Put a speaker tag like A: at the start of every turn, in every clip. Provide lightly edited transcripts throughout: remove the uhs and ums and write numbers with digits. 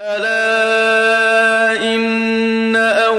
A: ألا إن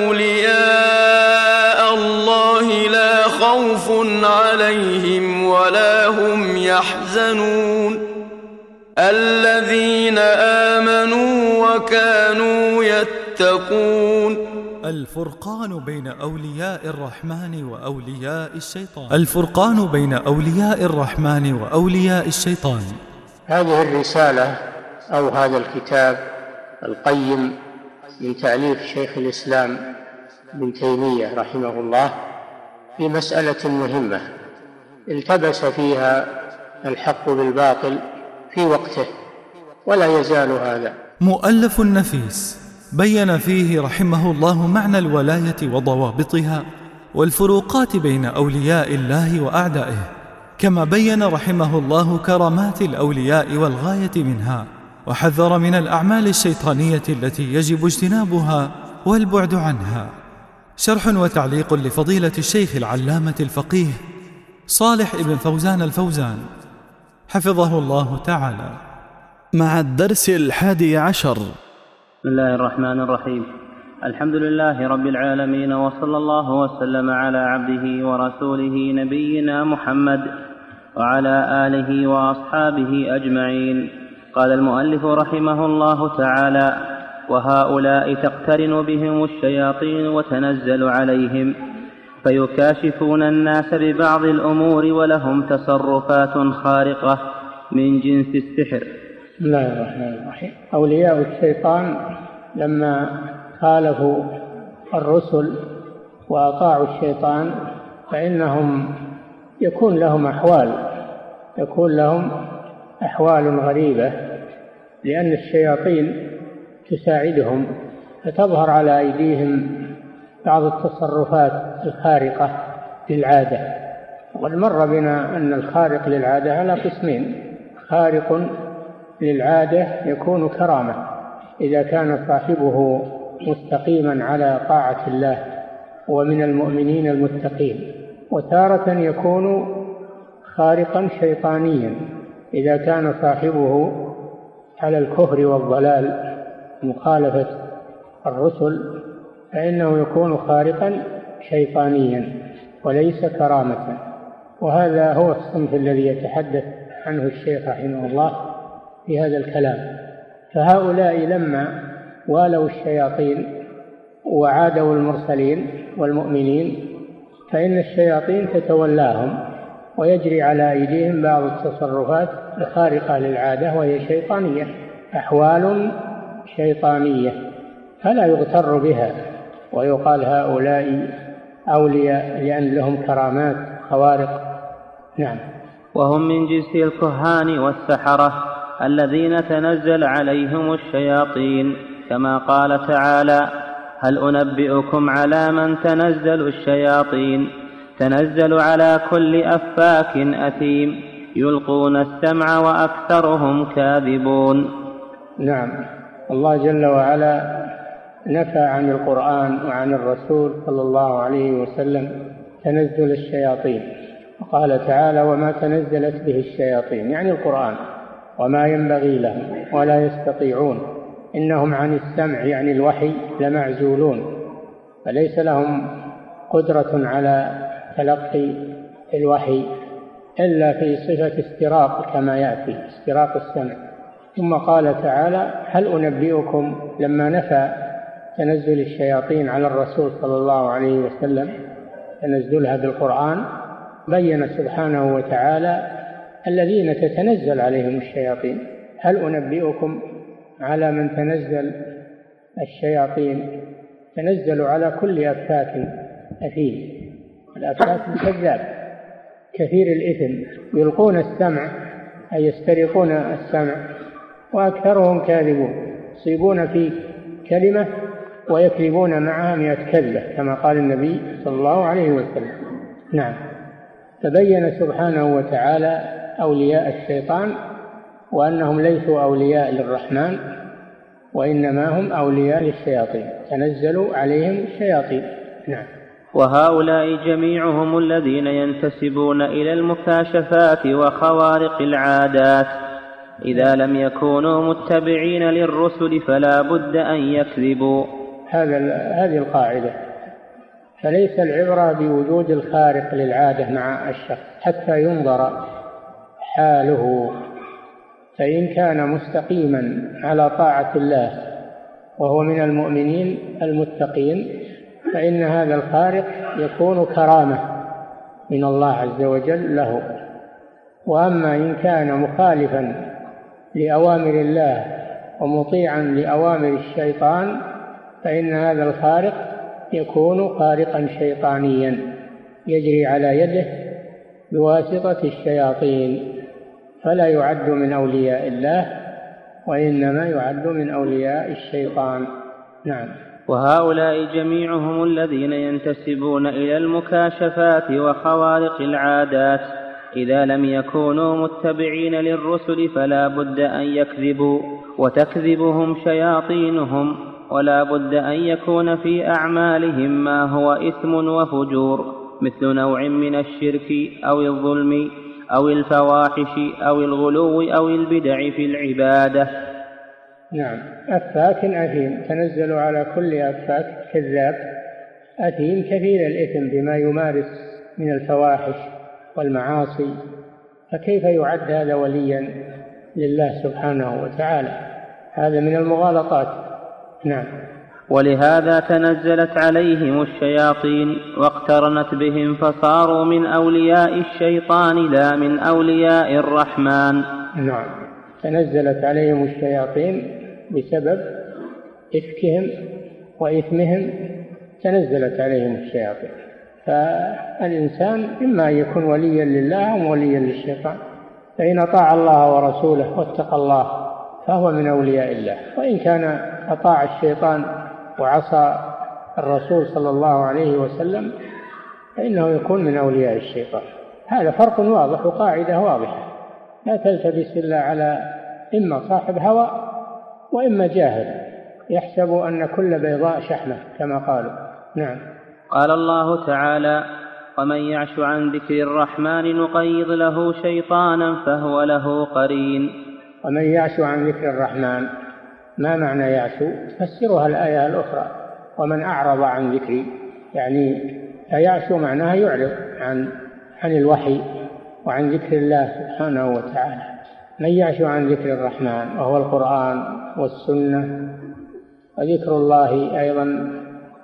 A: أولياء الله لا خوف عليهم ولا هم يحزنون الذين آمنوا وكانوا يتقون.
B: الفرقان بين أولياء الرحمن وأولياء الشيطان. الفرقان بين أولياء الرحمن وأولياء الشيطان.
C: هذه الرسالة أو هذا الكتاب القيم من تأليف شيخ الإسلام ابن تيمية رحمه الله في مسألة مهمة التبس فيها الحق بالباطل في وقته ولا يزال هذا.
B: مؤلف نفيس بين فيه رحمه الله معنى الولاية وضوابطها والفروقات بين أولياء الله وأعدائه، كما بين رحمه الله كرامات الأولياء والغاية منها، وحذر من الأعمال الشيطانية التي يجب اجتنابها والبعد عنها. شرح وتعليق لفضيلة الشيخ العلامة الفقيه صالح ابن فوزان الفوزان حفظه الله تعالى، مع الدرس 11.
D: بسم الله الرحمن الرحيم. الحمد لله رب العالمين، وصلى الله وسلم على عبده ورسوله نبينا محمد وعلى آله وأصحابه أجمعين. قال المؤلف رحمه الله تعالى: وهؤلاء تقترن بهم الشياطين وتنزل عليهم فيكاشفون الناس ببعض الأمور ولهم تصرفات خارقة من جنس السحر.
C: بسم الله الرحمن الرحيم. أولياء الشيطان لما خالفوا الرسل وأطاعوا الشيطان فإنهم يكون لهم أحوال غريبة، لأن الشياطين تساعدهم فتظهر على أيديهم بعض التصرفات الخارقة للعادة. وقد مر بنا أن الخارق للعادة على قسمين: خارق للعادة يكون كرامة إذا كان صاحبه مستقيما على طاعة الله ومن المؤمنين المتقين، وتارة يكون خارقا شيطانيا إذا كان صاحبه على الكفر والضلال مخالفة الرسل، فإنه يكون خارقا شيطانيا وليس كرامة. وهذا هو الصنف الذي يتحدث عنه الشيخ رحمه الله في هذا الكلام. فهؤلاء لما والوا الشياطين وعادوا المرسلين والمؤمنين فإن الشياطين تتولاهم ويجري على أيديهم بعض التصرفات الخارقة للعادة وهي شيطانية، أحوال شيطانية، فلا يغتر بها ويقال هؤلاء أولياء لأن لهم كرامات خوارق. نعم.
D: وهم من جنس الكهان والسحرة الذين تنزل عليهم الشياطين، كما قال تعالى: هل أنبئكم على من تنزل الشياطين تنزل على كل أفاك أثيم يلقون السمع وأكثرهم كاذبون.
C: نعم. الله جل وعلا نفى عن القرآن وعن الرسول صلى الله عليه وسلم تنزل الشياطين، وقال تعالى: وما تنزلت به الشياطين، يعني القرآن، وما ينبغي لهم ولا يستطيعون إنهم عن السمع يعني الوحي لمعزولون، فليس لهم قدرة على تلقي الوحي إلا في صفة استراق كما يأتي استراق السمع. ثم قال تعالى: هل أنبئكم، لما نفى تنزل الشياطين على الرسول صلى الله عليه وسلم تنزلها بالقرآن، بين سبحانه وتعالى الذين تتنزل عليهم الشياطين. هل أنبئكم على من تنزل الشياطين تنزل على كل أفاك أثيم. الأفاك الكذاب كثير الإثم، يلقون السمع أي يسترقون السمع، وأكثرهم كاذبون، يصيبون في كلمة ويكذبون معها 100 كذبة كما قال النبي صلى الله عليه وسلم. نعم. فبين سبحانه وتعالى أولياء الشيطان وأنهم ليسوا أولياء للرحمن وإنما هم أولياء للشياطين، تنزلوا عليهم الشياطين. نعم.
D: وهؤلاء جميعهم الذين ينتسبون إلى المكاشفات وخوارق العادات إذا لم يكونوا متبعين للرسل فلا بد أن يكذبوا.
C: هذه القاعدة. فليس العبرة بوجود الخارق للعادة مع الشخص حتى ينظر حاله، فإن كان مستقيما على طاعة الله وهو من المؤمنين المتقين فإن هذا الخارق يكون كرامة من الله عز وجل له. وأما إن كان مخالفا لأوامر الله ومطيعا لأوامر الشيطان فإن هذا الخارق يكون خارقا شيطانيا يجري على يده بواسطة الشياطين، فلا يعد من أولياء الله وإنما يعد من أولياء الشيطان. نعم.
D: وهؤلاء جميعهم الذين ينتسبون إلى المكاشفات وخوارق العادات إذا لم يكونوا متبعين للرسل فلا بد أن يكذبوا، وتكذبهم شياطينهم، ولا بد أن يكون في أعمالهم ما هو إثم وفجور، مثل نوع من الشرك أو الظلم أو الفواحش أو الغلو أو البدع في العبادة.
C: نعم. أفاك أثيم، تنزل على كل أفاك كذاب أثيم كثير الإثم بما يمارس من الفواحش والمعاصي، فكيف يعد هذا وليا لله سبحانه وتعالى؟ هذا من المغالطات. نعم.
D: ولهذا تنزلت عليهم الشياطين واقترنت بهم فصاروا من أولياء الشيطان لا من أولياء الرحمن.
C: نعم. تنزلت عليهم الشياطين بسبب إفكهم وإثمهم، تنزلت عليهم الشياطين. فالإنسان إما يكون وليا لله أو وليا للشيطان، فإن أطاع الله ورسوله واتقى الله فهو من أولياء الله، وإن كان أطاع الشيطان وعصى الرسول صلى الله عليه وسلم فإنه يكون من أولياء الشيطان. هذا فرق واضح وقاعدة واضحة، لا تلتبس إلا على إما صاحب هوى وإما جاهل يحسب أن كل بيضاء شحمة كما قالوا. نعم.
D: قال الله تعالى: ومن يعش عن ذكر الرحمن نقيض له شيطانا فهو له قرين.
C: ومن يعش عن ذكر الرحمن، ما معنى يعش؟ تفسرها الآية الأخرى ومن أعرض عن ذكري، يعني يعش معناها يعرض عن الوحي وعن ذكر الله سبحانه وتعالى. من يعش عن ذكر الرحمن وهو القرآن والسنة وذكر الله أيضا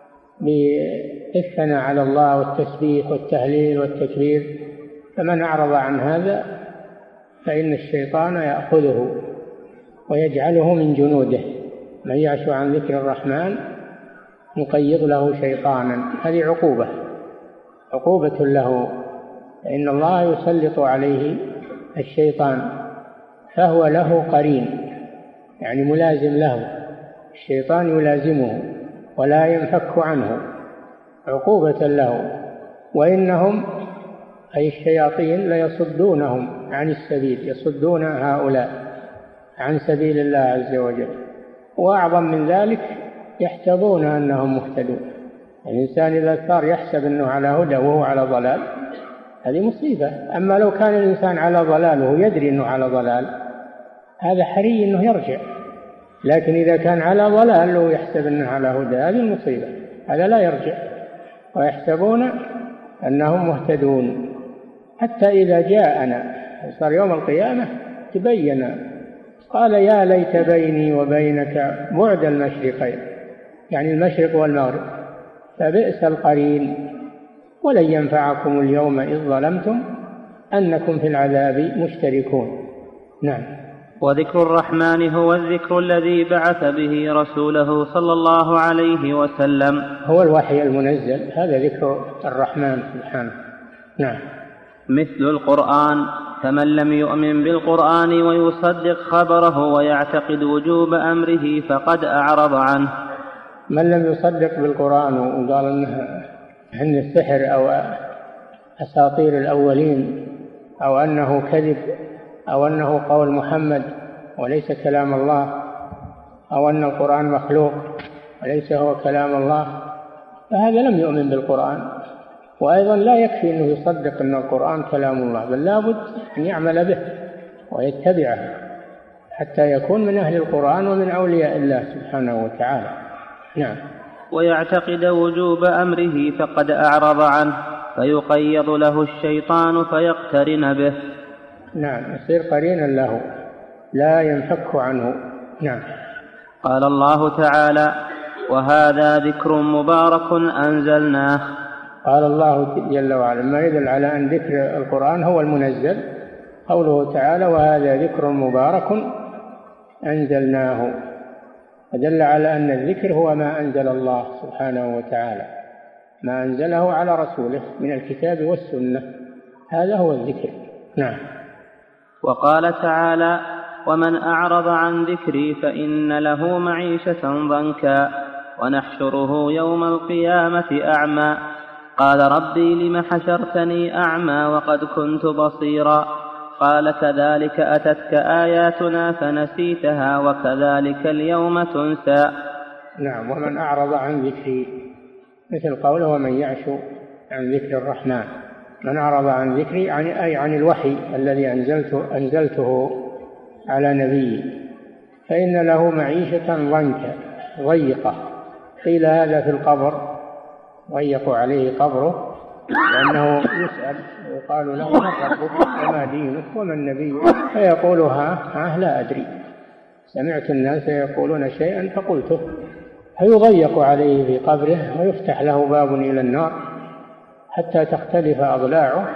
C: بالثناء على الله والتسبيح والتهليل والتكبير، فمن أعرض عن هذا فإن الشيطان يأخذه ويجعله من جنوده. من يعش عن ذكر الرحمن نقيض له شيطانا، هذه عقوبة له، فإن الله يسلط عليه الشيطان فهو له قرين، يعني ملازم له، الشيطان يلازمه ولا ينفك عنه، عقوبة له. وإنهم أي الشياطين ليصدونهم عن السبيل، يصدون هؤلاء عن سبيل الله عز وجل. وأعظم من ذلك يحسبون أنهم مهتدون. الإنسان إذا صار يحسب أنه على هدى وهو على ضلال هذه مصيبة. أما لو كان الإنسان على ضلال وهو يدري أنه على ضلال هذا حري أنه يرجع، لكن إذا كان على ضلال ويحسب أنه على هدى هذه المصيبة، هذا لا يرجع. ويحسبون أنهم مهتدون حتى إذا جاءنا صار يوم القيامة تبين قال يا ليت بيني وبينك بعد المشرقين، يعني المشرق والمغرب، فبئس القرين ولن ينفعكم اليوم إذ ظلمتم أنكم في العذاب مشتركون. نعم.
D: وذكر الرحمن هو الذكر الذي بعث به رسوله صلى الله عليه وسلم،
C: هو الوحي المنزل، هذا ذكر الرحمن سبحانه. نعم.
D: مثل القرآن، فمن لم يؤمن بالقرآن ويصدق خبره ويعتقد وجوب أمره فقد أعرض عنه.
C: من لم يصدق بالقرآن وقال أنه السحر أو أساطير الأولين أو أنه كذب أو أنه قول محمد وليس كلام الله أو أن القرآن مخلوق وليس هو كلام الله، فهذا لم يؤمن بالقرآن. وأيضا لا يكفي أنه يصدق أن القرآن كلام الله، بل لابد أن يعمل به ويتبعه. حتى يكون من أهل القرآن ومن أولياء الله سبحانه وتعالى. نعم.
D: ويعتقد وجوب أمره فقد أعرض عنه فيقيض له الشيطان فيقترن به.
C: نعم، يصير قرينا له لا ينفك عنه. نعم.
D: قال الله تعالى: وهذا ذكر مبارك أنزلناه.
C: قال الله جل وعلا ما يدل على أن ذكر القرآن هو المنزل، قوله تعالى: وهذا ذكر مبارك أنزلناه، فدل على أن الذكر هو ما أنزل الله سبحانه وتعالى، ما أنزله على رسوله من الكتاب والسنة، هذا هو الذكر. نعم.
D: وقال تعالى: ومن أعرض عن ذكري فإن له معيشة ضنكا ونحشره يوم القيامة أعمى قال ربي لم حشرتني أعمى وقد كنت بصيرا قال كذلك أتتك آياتنا فنسيتها وكذلك اليوم تنسى.
C: نعم. ومن أعرض عن ذكري مثل قوله: ومن يعش عن ذكر الرحمن. من أعرض عن ذكري أي عن الوحي الذي أنزلته على نبيه فإن له معيشة ضنكا ضيقة. قيل هذا في القبر، ضيق عليه قبره لأنه يسأل ويقال له: من ربك وما دينك ومن نبيك؟ فيقول: ها لا أدري، سمعت الناس يقولون شيئا فقلته. فيضيق عليه في قبره ويفتح له باب إلى النار حتى تختلف أضلاعه،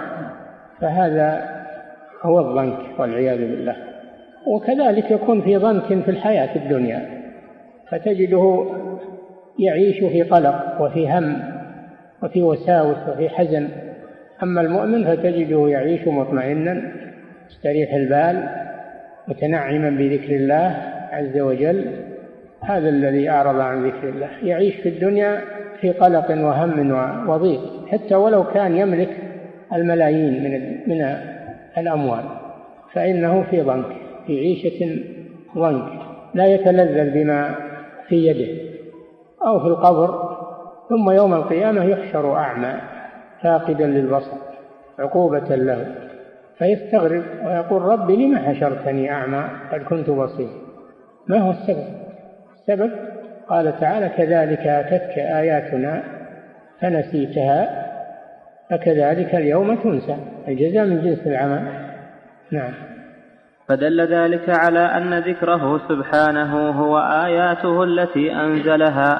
C: فهذا هو الضنك والعياذ بالله. وكذلك يكون في ضنك في الحياة الدنيا، فتجده يعيش في قلق وفي هم وفي وساوس وفي حزن. أما المؤمن فتجده يعيش مطمئنا مستريح البال متنعما بذكر الله عز وجل. هذا الذي أعرض عن ذكر الله يعيش في الدنيا في قلق وهم وضيق، حتى ولو كان يملك الملايين من الأموال فإنه في ضنك، في عيشة ضنك، لا يتلذذ بما في يده أو في القبر. ثم يوم القيامة يحشر أعمى فاقدا للبصر عقوبة له، فيستغرب ويقول: ربي لم حشرتني أعمى قد كنت بصير؟ ما هو السبب؟ قال تعالى: كذلك أتتك آياتنا فنسيتها فكذلك اليوم تنسى. الجزاء من جنس العمل. نعم.
D: فدل ذلك على أن ذكره سبحانه هو آياته التي أنزلها.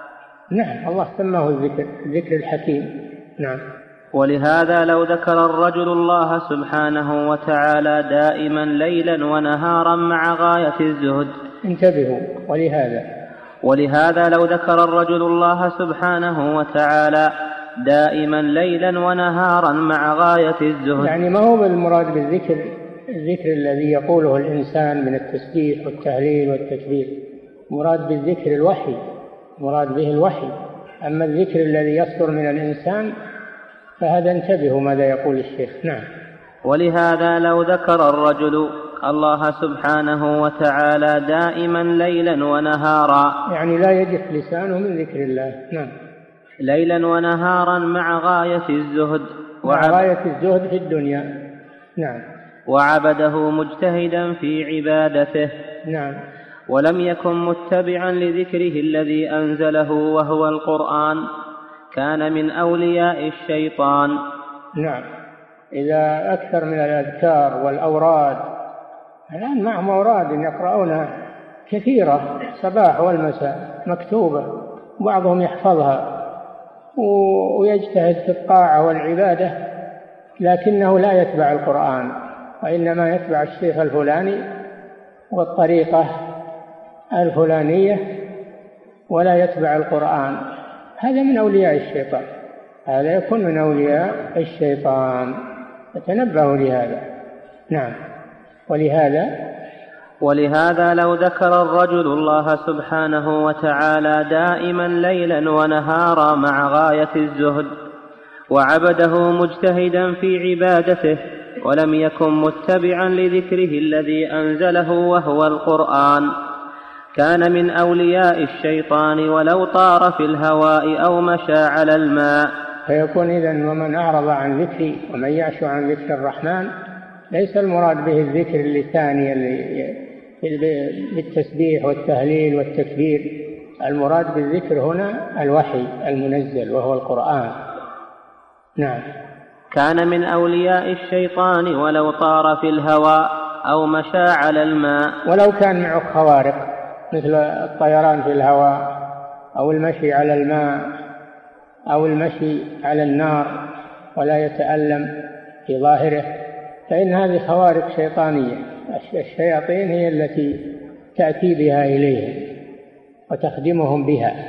C: نعم، الله سماه الذكر الحكيم. نعم.
D: ولهذا لو ذكر الرجل الله سبحانه وتعالى دائما ليلا ونهارا مع غاية الزهد.
C: انتبهوا،
D: ولهذا لو ذكر الرجل الله سبحانه وتعالى دائما ليلا ونهارا مع غاية الزهد،
C: يعني ما هو بالمراد بالذكر الذكر الذي يقوله الإنسان من التسبيح والتهليل والتكبير، مراد بالذكر الوحي، مراد به الوحي. أما الذكر الذي يصدر من الإنسان فهذا انتبهوا ماذا يقول الشيخ. نعم.
D: ولهذا لو ذكر الرجل الله سبحانه وتعالى دائما ليلا ونهارا،
C: يعني لا يجف لسانه من ذكر الله. نعم.
D: ليلا ونهارا مع غاية الزهد،
C: مع غاية الزهد في الدنيا. نعم.
D: وعبده مجتهدا في عبادته.
C: نعم.
D: ولم يكن متبعا لذكره الذي أنزله وهو القرآن كان من أولياء الشيطان.
C: نعم. إذا أكثر من الأذكار والأوراد، الآن معهم أوراد يقرؤونها كثيرة صباح والمساء مكتوبة، بعضهم يحفظها ويجتهد في الطاعة والعبادة، لكنه لا يتبع القرآن، وإنما يتبع الشيخ الفلاني والطريقة الفلانية ولا يتبع القرآن. هذا من أولياء الشيطان، هذا يكون من أولياء الشيطان، فتنبهوا لهذا. نعم.
D: ولهذا لو ذكر الرجل الله سبحانه وتعالى دائما ليلا ونهارا مع غاية الزهد وعبده مجتهدا في عبادته ولم يكن متبعا لذكره الذي أنزله وهو القرآن كان من أولياء الشيطان ولو طار في الهواء أو مشى على الماء.
C: فيكون إذن ومن أعرض عن ذكري ومن يعش عن ذكر الرحمن ليس المراد به الذكر اللساني بالتسبيح والتهليل والتكبير. المراد بالذكر هنا الوحي المنزل وهو القرآن. نعم.
D: كان من أولياء الشيطان ولو طار في الهواء أو مشى على الماء.
C: ولو كان معه خوارق مثل الطيران في الهواء أو المشي على الماء أو المشي على النار ولا يتألم في ظاهره، فإن هذه خوارق شيطانية. الشياطين هي التي تأتي بها إليهم وتخدمهم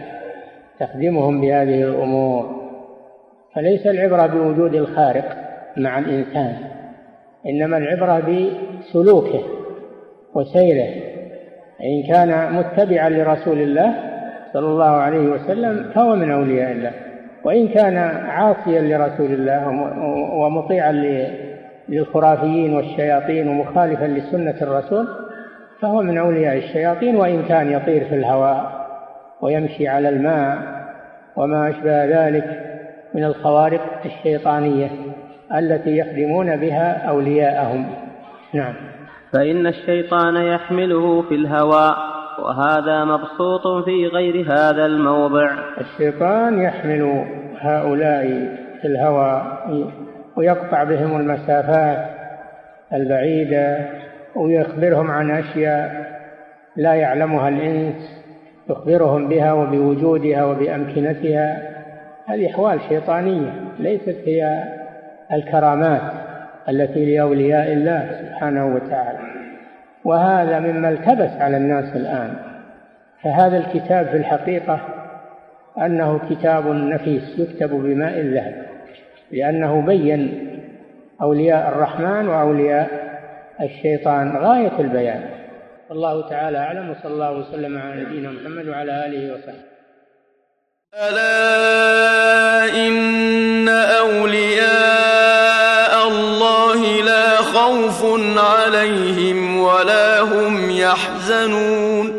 C: بهذه الأمور. فليس العبرة بوجود الخارق مع الإنسان، إنما العبرة بسلوكه وسيره. إن كان متبعا لرسول الله صلى الله عليه وسلم فهو من أولياء الله، وإن كان عاصيا لرسول الله ومطيعا للخرافيين والشياطين ومخالفا لسنة الرسول فهو من أولياء الشياطين، وإن كان يطير في الهواء ويمشي على الماء وما أشبه ذلك من الخوارق الشيطانية التي يخدمون بها أولياءهم. نعم.
D: فإن الشيطان يحمله في الهواء، وهذا مبسوط في غير هذا الموضع.
C: الشيطان يحمل هؤلاء في الهواء ويقطع بهم المسافات البعيدة ويخبرهم عن أشياء لا يعلمها الإنس، يخبرهم بها وبوجودها وبأمكنتها. هذه أحوال شيطانية ليست هي الكرامات التي لأولياء الله سبحانه وتعالى. وهذا مما التبس على الناس الآن. فهذا الكتاب في الحقيقة أنه كتاب نفيس يكتب بماء الذهب، لأنه بين أولياء الرحمن وأولياء الشيطان غاية البيان. الله تعالى أعلم، وصلى الله وسلم على نبينا محمد وعلى آله وصحبه.
A: ألا إن أولياء الله لا خوف عليهم ولا هم يحزنون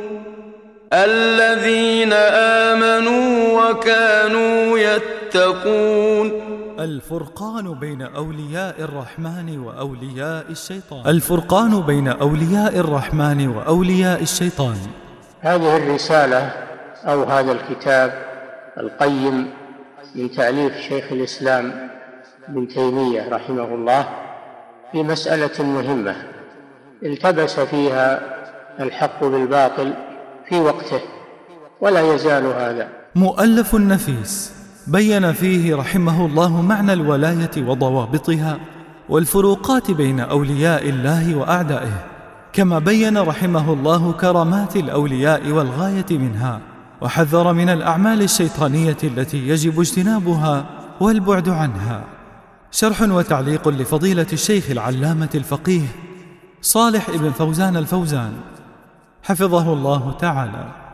A: الذين آمنوا وكانوا يتقون.
B: الفرقان بين أولياء الرحمن وأولياء الشيطان. الفرقان بين أولياء الرحمن وأولياء الشيطان.
C: هذه الرسالة أو هذا الكتاب القيم من تأليف شيخ الإسلام ابن تيمية رحمه الله في مسألة مهمة التبس فيها الحق بالباطل في وقته، ولا يزال هذا.
B: مؤلف نفيس بين فيه رحمه الله معنى الولاية وضوابطها والفروقات بين أولياء الله وأعدائه، كما بين رحمه الله كرامات الأولياء والغاية منها، وحذر من الأعمال الشيطانية التي يجب اجتنابها والبعد عنها. شرح وتعليق لفضيلة الشيخ العلامة الفقيه صالح ابن فوزان الفوزان حفظه الله تعالى.